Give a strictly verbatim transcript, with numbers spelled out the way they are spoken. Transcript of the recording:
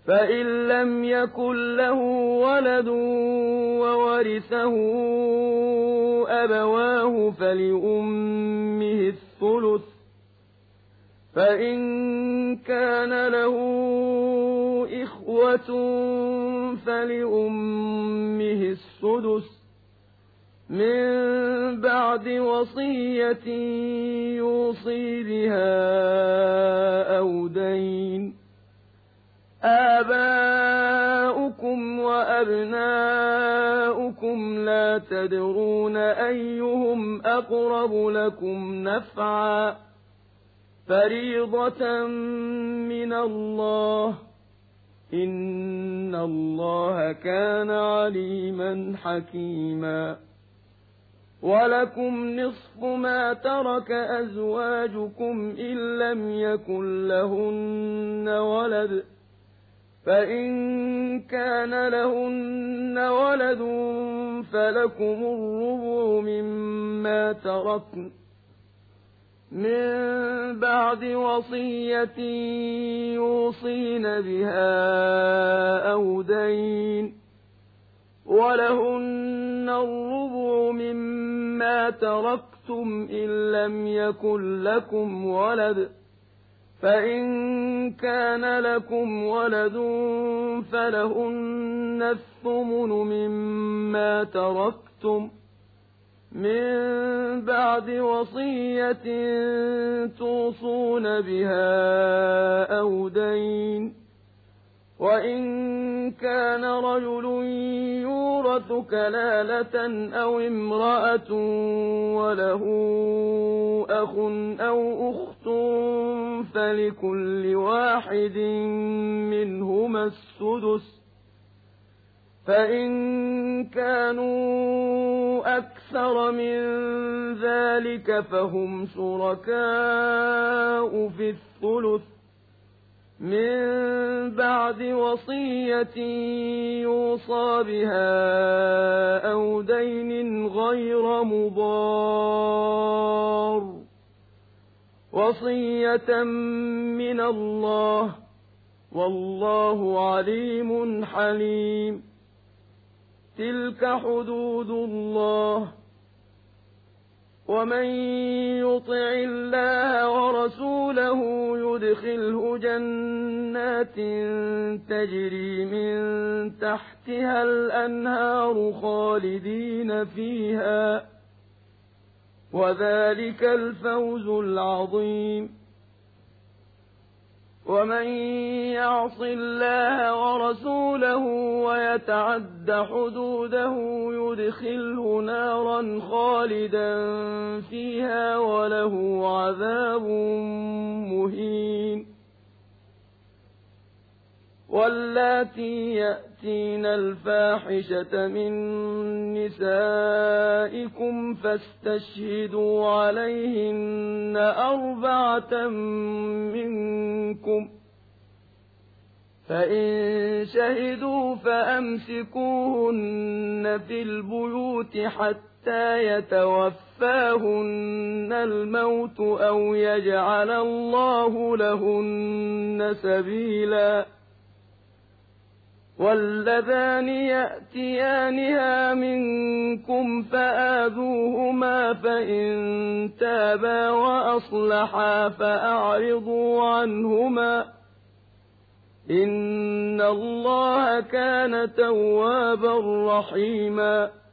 فإن لم يكن له ولد وورثه أبواه فلأمه الثلث، فإن كان له إخوة فلأمه السدس من بعد وصية يوصي بها أو دين. آباؤكم وأبناؤكم لا تدرون أيهم أقرب لكم نفعا، فريضة من الله، إن الله كان عليما حكيما. ولكم نصف ما ترك أزواجكم إن لم يكن لهن ولد، فإن كان لهن ولد فلكم الربع مما تركن من بعد وصية يوصين بها أو دين، ولهن الربع مما تركتم إن لم يكن لكم ولد، فإن كان لكم ولد فلهن الثمن مما تركتم من بعد وصية توصون بها أو دين. وإن كان رجل يورث كلالة أو امرأة وله أخ أو أخت فلكل واحد منهما السدس، فإن كانوا أكثر من ذلك فهم شركاء في الثلث من بعد وصية يوصى بها أو دين غير مضار، وصية من الله، والله عليم حليم. تلك حدود الله، ومن يطع الله ورسوله يدخله جنات تجري من تحتها الأنهار خالدين فيها، وذلك الفوز العظيم. ومن يعص الله ورسوله ويتعد حدوده يدخله نارا خالدا فيها وله عذاب مهين. واللاتي يأتين الفاحشة من نسائكم فاستشهدوا عليهن أربعة منكم، فإن شهدوا فأمسكوهن في البيوت حتى يتوفاهن الموت أو يجعل الله لهن سبيلا. واللذان يأتيانها منكم فآذوهما فإن تابا وأصلحا فأعرضوا عنهما، إن الله كان توابا رحيما.